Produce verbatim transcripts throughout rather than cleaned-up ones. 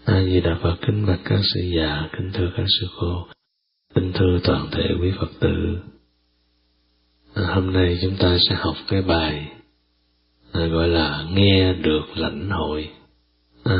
A Di Đà Phật. Kính bạch các sư già, kính thưa các sư cô, kính thưa toàn thể quý Phật tử. À, hôm nay chúng ta sẽ học cái bài à, gọi là nghe được lãnh hội. À,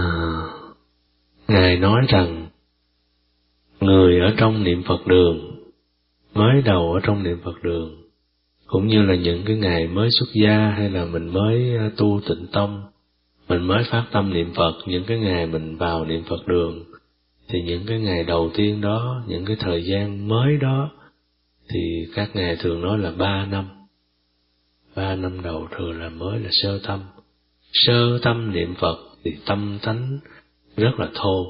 Ngài nói rằng người ở trong niệm Phật đường, mới đầu ở trong niệm Phật đường, cũng như là những cái ngày mới xuất gia hay là mình mới tu tịnh tông, mình mới phát tâm niệm Phật, những cái ngày mình vào niệm Phật đường, thì những cái ngày đầu tiên đó, những cái thời gian mới đó, thì các ngài thường nói là ba năm. Ba năm đầu thường là mới là sơ tâm. Sơ tâm niệm Phật thì tâm tánh rất là thô.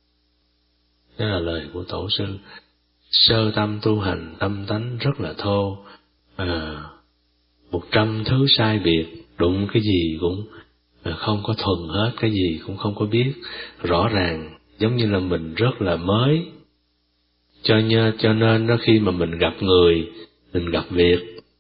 Đó là lời của Tổ sư. Sơ tâm tu hành, tâm tánh rất là thô. À, một trăm thứ sai biệt, đụng cái gì cũng không có thuần hết, cái gì cũng không có biết rõ ràng, giống như là mình rất là mới. Cho, nhờ, cho nên đó, khi mà mình gặp người, mình gặp việc,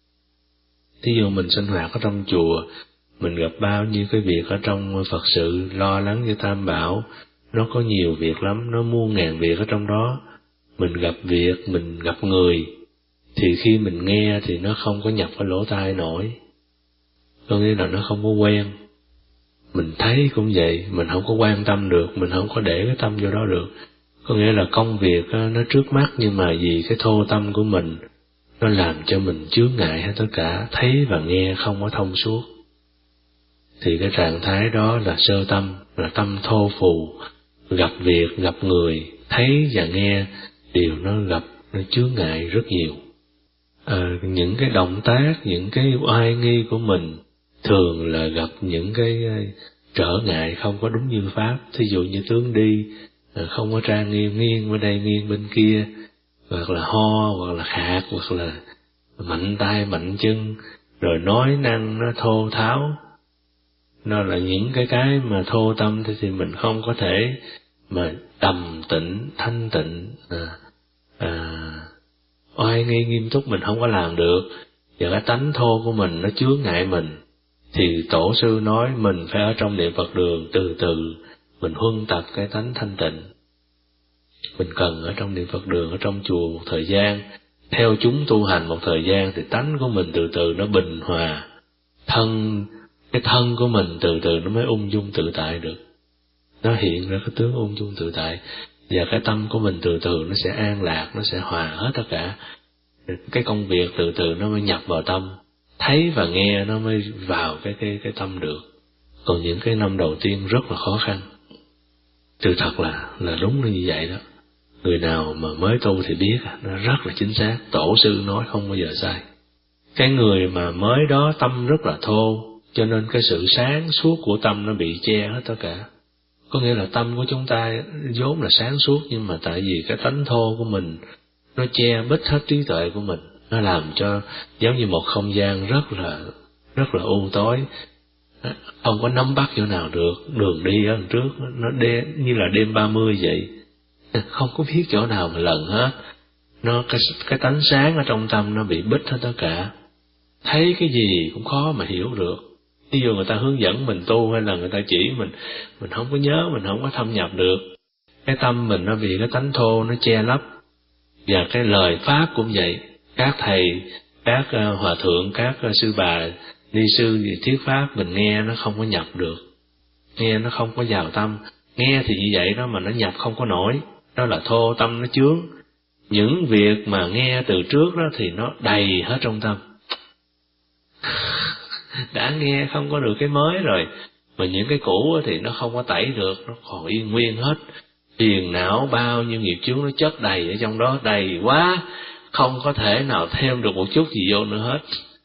thí dụ mình sinh hoạt ở trong chùa, mình gặp bao nhiêu cái việc ở trong Phật sự, lo lắng cho Tam Bảo, nó có nhiều việc lắm, nó muôn ngàn việc ở trong đó. Mình gặp việc, mình gặp người, thì khi mình nghe thì nó không có nhập vào lỗ tai nổi, có nghĩa là nó không có quen. Mình thấy cũng vậy, mình không có quan tâm được, mình không có để cái tâm vô đó được. Có nghĩa là công việc nó trước mắt, nhưng mà vì cái thô tâm của mình, nó làm cho mình chướng ngại hết tất cả, thấy và nghe không có thông suốt. Thì cái trạng thái đó là sơ tâm, là tâm thô phù, gặp việc, gặp người, thấy và nghe, đều nó gặp, nó chướng ngại rất nhiều. À, những cái động tác, những cái oai nghi của mình, thường là gặp những cái trở ngại không có đúng như Pháp. Thí dụ như tướng đi, không có trang nghiêm, nghiêng bên đây, nghiêng bên kia, hoặc là ho, hoặc là khạc, hoặc là mạnh tay, mạnh chân, rồi nói năng nó thô tháo. Nó là những cái cái mà thô tâm thì, thì mình không có thể mà trầm tĩnh, thanh tịnh, à, à, oai nghi nghiêm túc mình không có làm được. Và cái tánh thô của mình nó chướng ngại mình, thì Tổ sư nói mình phải ở trong niệm Phật đường từ từ mình huân tập cái tánh thanh tịnh. Mình cần ở trong niệm Phật đường, ở trong chùa một thời gian, theo chúng tu hành một thời gian, thì tánh của mình từ từ nó bình hòa, thân cái thân của mình từ từ nó mới ung dung tự tại được, nó hiện ra cái tướng ung dung tự tại, và cái tâm của mình từ từ nó sẽ an lạc, nó sẽ hòa hết tất cả. Cái công việc từ từ nó mới nhập vào tâm, thấy và nghe nó mới vào cái cái cái tâm được. Còn những cái năm đầu tiên rất là khó khăn. Sự thật là là đúng là như vậy đó. Người nào mà mới tu thì biết, nó rất là chính xác. Tổ sư nói không bao giờ sai. Cái người mà mới đó tâm rất là thô, cho nên cái sự sáng suốt của tâm nó bị che hết tất cả. Có nghĩa là tâm của chúng ta vốn là sáng suốt, nhưng mà tại vì cái tánh thô của mình nó che bít hết trí tuệ của mình, nó làm cho giống như một không gian rất là rất là u tối, không có nắm bắt chỗ nào được. Đường đi ở đằng trước nó đêm, như là đêm ba mươi vậy, không có biết chỗ nào mà lần hết. Nó cái cái tánh sáng ở trong tâm nó bị bít hết tất cả, thấy cái gì cũng khó mà hiểu được. Ví dụ người ta hướng dẫn mình tu, hay là người ta chỉ mình, mình không có nhớ, mình không có thâm nhập được. Cái tâm mình nó bị cái tánh thô nó che lấp. Và cái lời Pháp cũng vậy, các thầy, các uh, hòa thượng, các uh, sư bà, ni sư gì thuyết Pháp, mình nghe nó không có nhập được, nghe nó không có vào tâm. Nghe thì như vậy đó, mà nó nhập không có nổi, đó là thô tâm nó chướng. Những việc mà nghe từ trước đó thì nó đầy hết trong tâm. Đã nghe không có được cái mới rồi, mà những cái cũ thì nó không có tẩy được, nó còn yên nguyên hết. Phiền não bao nhiêu nghiệp chướng nó chất đầy ở trong đó, đầy quá, không có thể nào thêm được một chút gì vô nữa hết.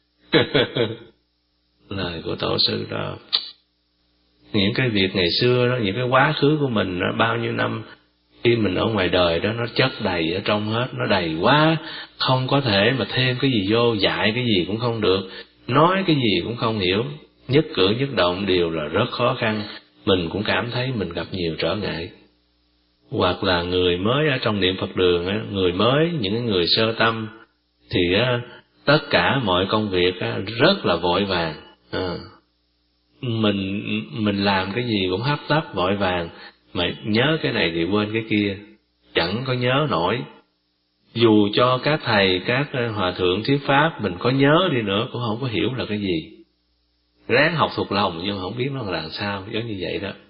Lời của Tổ sư đó. Những cái việc ngày xưa đó, những cái quá khứ của mình đó, bao nhiêu năm khi mình ở ngoài đời đó, nó chất đầy ở trong hết, nó đầy quá, không có thể mà thêm cái gì vô, dạy cái gì cũng không được, nói cái gì cũng không hiểu, nhất cử nhất động đều là rất khó khăn. Mình cũng cảm thấy mình gặp nhiều trở ngại. Hoặc là người mới ở trong niệm Phật đường á, người mới, những người sơ tâm thì á, tất cả mọi công việc á, rất là vội vàng. À, mình mình làm cái gì cũng hấp tấp vội vàng, mà nhớ cái này thì quên cái kia, chẳng có nhớ nổi. Dù cho các thầy, các hòa thượng thuyết pháp mình có nhớ đi nữa cũng không có hiểu là cái gì. Ráng học thuộc lòng nhưng mà không biết nó là làm sao, giống như vậy đó.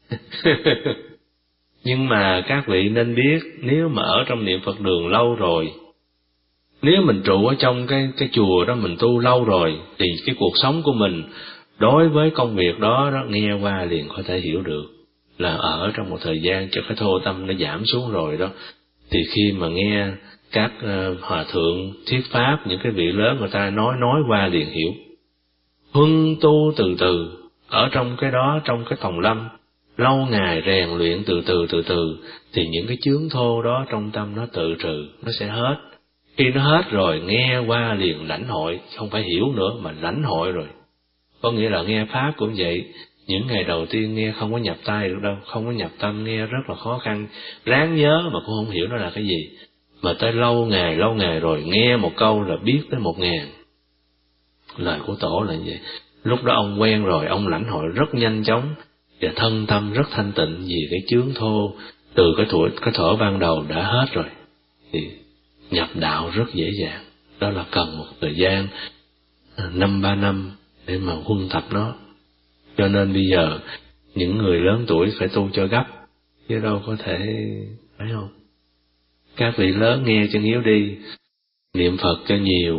Nhưng mà các vị nên biết, nếu mà ở trong niệm Phật đường lâu rồi, nếu mình trụ ở trong cái cái chùa đó mình tu lâu rồi, thì cái cuộc sống của mình đối với công việc đó, đó nghe qua liền có thể hiểu được là ở trong một thời gian cho cái thô tâm nó giảm xuống rồi đó, thì khi mà nghe các uh, hòa thượng thuyết pháp, những cái vị lớn người ta nói nói qua liền hiểu. Huân tu từ từ ở trong cái đó, trong cái tòng lâm lâu ngày rèn luyện từ từ từ từ thì những cái chướng thô đó trong tâm nó tự trừ, nó sẽ hết. Khi nó hết rồi nghe qua liền lãnh hội, không phải hiểu nữa mà lãnh hội rồi. Có nghĩa là nghe pháp cũng vậy, những ngày đầu tiên nghe không có nhập tai được đâu, không có nhập tâm, nghe rất là khó khăn, ráng nhớ mà cũng không hiểu nó là cái gì. Mà tới lâu ngày lâu ngày rồi nghe một câu là biết tới một ngàn. Lời của Tổ là như vậy. Lúc đó ông quen rồi, ông lãnh hội rất nhanh chóng và thân tâm rất thanh tịnh, vì cái chướng thô từ cái tuổi cái thuở ban đầu đã hết rồi, thì nhập đạo rất dễ dàng. Đó là cần một thời gian năm ba năm để mà huân tập nó. Cho nên bây giờ những người lớn tuổi phải tu cho gấp, chứ đâu có thể, phải không? Các vị lớn nghe chân yếu đi, niệm Phật cho nhiều,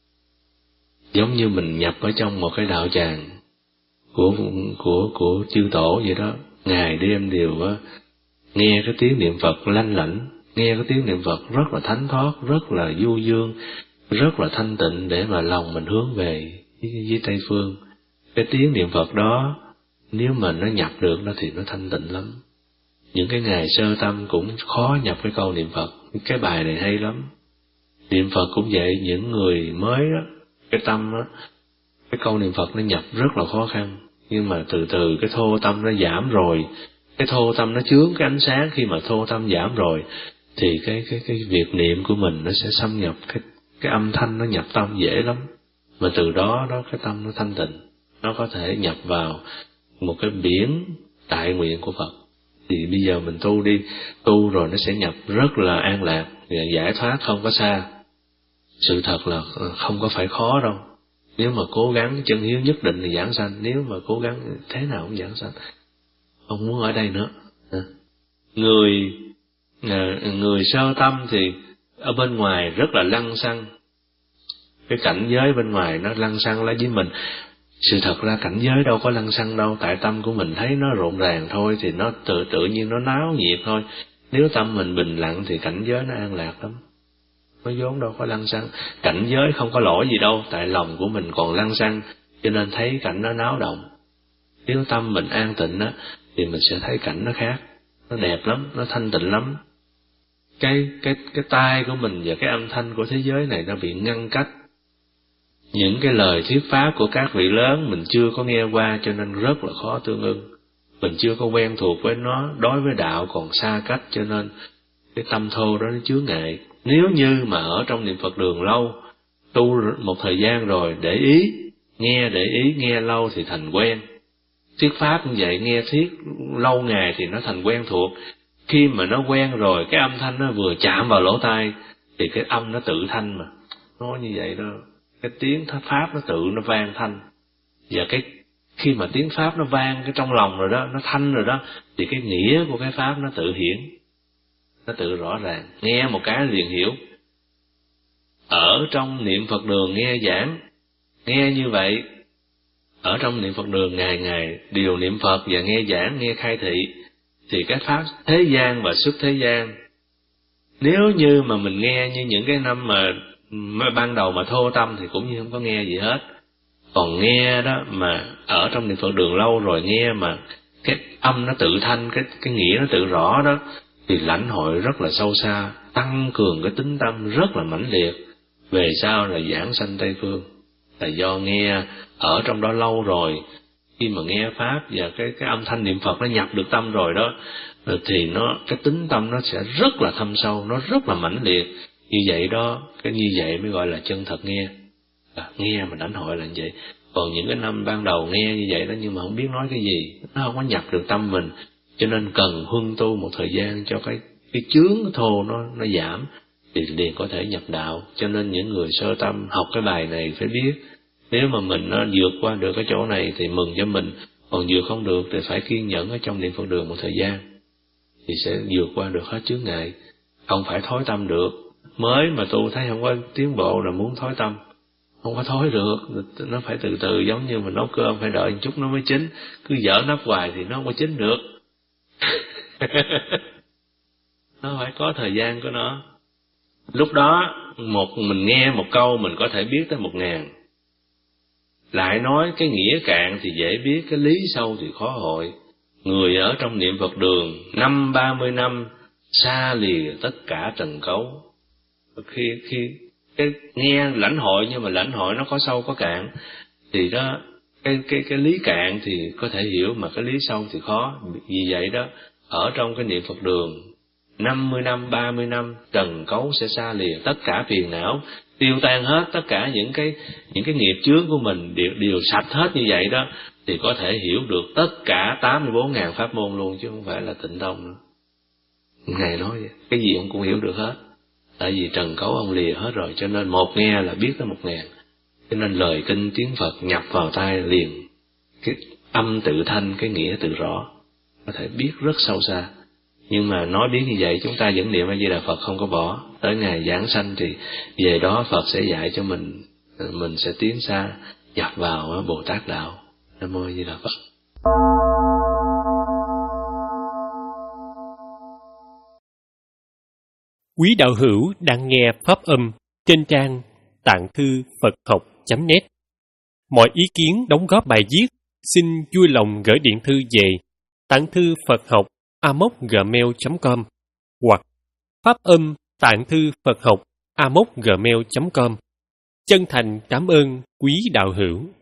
giống như mình nhập ở trong một cái đạo tràng của của của chư Tổ vậy đó. Ngày đêm đều á, nghe cái tiếng niệm Phật lanh lảnh, nghe cái tiếng niệm Phật rất là thánh thoát, rất là du dương, rất là thanh tịnh, để mà lòng mình hướng về với, với Tây Phương. Cái tiếng niệm Phật đó nếu mà nó nhập được đó thì nó thanh tịnh lắm. Những cái ngày sơ tâm cũng khó nhập cái câu niệm Phật. Cái bài này hay lắm. Niệm Phật cũng vậy, những người mới đó, cái tâm đó, cái câu niệm Phật nó nhập rất là khó khăn. Nhưng mà từ từ cái thô tâm nó giảm rồi, cái thô tâm nó chướng cái ánh sáng, khi mà thô tâm giảm rồi thì cái cái cái việc niệm của mình nó sẽ xâm nhập, cái cái âm thanh nó nhập tâm dễ lắm. Mà từ đó đó cái tâm nó thanh tịnh, nó có thể nhập vào một cái biển đại nguyện của Phật. Thì bây giờ mình tu đi, tu rồi nó sẽ nhập rất là an lạc, giải thoát không có xa. Sự thật là không có phải khó đâu. Nếu mà cố gắng chân hiếu nhất định thì giảng sanh, nếu mà cố gắng thế nào cũng giảng sanh. Không muốn ở đây nữa. Người người sơ tâm thì ở bên ngoài rất là lăng xăng, cái cảnh giới bên ngoài nó lăng xăng lại với mình. Sự thật ra cảnh giới đâu có lăng xăng đâu, tại tâm của mình thấy nó rộn ràng thôi thì nó tự tự nhiên nó náo nhiệt thôi. Nếu tâm mình bình lặng thì cảnh giới nó an lạc lắm. Nó vốn đâu có lăng xăng. Cảnh giới không có lỗi gì đâu, tại lòng của mình còn lăng xăng cho nên thấy cảnh nó náo động. Nếu tâm mình an tịnh á thì mình sẽ thấy cảnh nó khác, nó đẹp lắm, nó thanh tịnh lắm. Cái cái cái tai của mình và cái âm thanh của thế giới này nó bị ngăn cách. Những cái lời thuyết pháp của các vị lớn mình chưa có nghe qua cho nên rất là khó tương ưng. Mình chưa có quen thuộc với nó, đối với đạo còn xa cách cho nên cái tâm thô đó nó chướng ngại. Nếu như mà ở trong niệm Phật đường lâu, tu một thời gian rồi để ý, nghe để ý, nghe lâu thì thành quen. Thuyết pháp cũng vậy, nghe thuyết lâu ngày thì nó thành quen thuộc. Khi mà nó quen rồi, cái âm thanh nó vừa chạm vào lỗ tai thì cái âm nó tự thanh mà. Nói như vậy đó, cái tiếng pháp nó tự nó vang thanh. Và cái khi mà tiếng pháp nó vang cái trong lòng rồi đó, nó thanh rồi đó, thì cái nghĩa của cái pháp nó tự hiển, nó tự rõ ràng, nghe một cái liền hiểu. Ở trong niệm Phật đường nghe giảng, nghe như vậy, ở trong niệm Phật đường ngày ngày điều niệm Phật và nghe giảng, nghe khai thị, thì cái pháp thế gian và xuất thế gian, nếu như mà mình nghe như những cái năm mà ban đầu mà thô tâm thì cũng như không có nghe gì hết. Còn nghe đó mà ở trong niệm Phật đường lâu rồi nghe mà cái âm nó tự thanh, cái cái nghĩa nó tự rõ đó, thì lãnh hội rất là sâu xa, tăng cường cái tính tâm rất là mãnh liệt. Về sau là giảng sanh Tây Phương, là do nghe ở trong đó lâu rồi. Khi mà nghe pháp và cái cái âm thanh niệm Phật nó nhập được tâm rồi đó, thì nó cái tính tâm nó sẽ rất là thâm sâu, nó rất là mãnh liệt. Như vậy đó, cái như vậy mới gọi là chân thật nghe. À, nghe mà lãnh hội là như vậy. Còn những cái năm ban đầu nghe như vậy đó nhưng mà không biết nói cái gì, nó không có nhập được tâm mình, cho nên cần huân tu một thời gian cho cái cái chướng cái thô nó nó giảm thì liền có thể nhập đạo. Cho nên những người sơ tâm học cái bài này phải biết, nếu mà mình nó vượt qua được cái chỗ này thì mừng cho mình, còn vượt không được thì phải kiên nhẫn ở trong niệm Phật đường một thời gian thì sẽ vượt qua được hết chướng ngại, không phải thối tâm được. Mới mà tu thấy không có tiến bộ là muốn thối tâm, không có thối được, nó phải từ từ, giống như mình nấu cơm phải đợi một chút nó mới chín, cứ dở nắp hoài thì nó không có chín được. Nó phải có thời gian của nó. Lúc đó một mình nghe một câu mình có thể biết tới một ngàn. Lại nói cái nghĩa cạn thì dễ biết, cái lý sâu thì khó hội. Người ở trong niệm Phật đường năm ba mươi năm xa lìa tất cả trần cấu. Khi khi cái nghe lãnh hội, nhưng mà lãnh hội nó có sâu có cạn thì đó, cái cái cái lý cạn thì có thể hiểu, mà cái lý sâu thì khó. Vì vậy đó, ở trong cái niệm Phật đường năm mươi năm, ba mươi năm trần cấu sẽ xa lìa, tất cả phiền não tiêu tan hết, tất cả những cái những cái nghiệp chướng của mình đều đều sạch hết như vậy đó, thì có thể hiểu được tất cả tám mươi bốn ngàn pháp môn luôn, chứ không phải là Tịnh Tông nữa. Ngài nói vậy, cái gì ông cũng hiểu được hết, tại vì trần cấu ông lìa hết rồi, cho nên một nghe là biết tới một ngàn. Cho nên lời kinh tiếng Phật nhập vào tai liền, cái âm tự thanh, cái nghĩa tự rõ, có thể biết rất sâu xa. Nhưng mà nói biết như vậy chúng ta vẫn niệm A Di Đà Phật không có bỏ. Tới ngày giảng sanh thì về đó Phật sẽ dạy cho mình, mình sẽ tiến xa nhập vào Bồ Tát đạo. Nam mô A Di Đà Phật. Quý đạo hữu đang nghe pháp âm trên trang tạng thư Phật học chấm net. Mọi ý kiến đóng góp bài viết xin vui lòng gửi điện thư về tạng thư Phật học a m o c gmail chấm com hoặc pháp âm tạng thư Phật học a m o c gmail chấm com. Chân thành cảm ơn quý đạo hữu.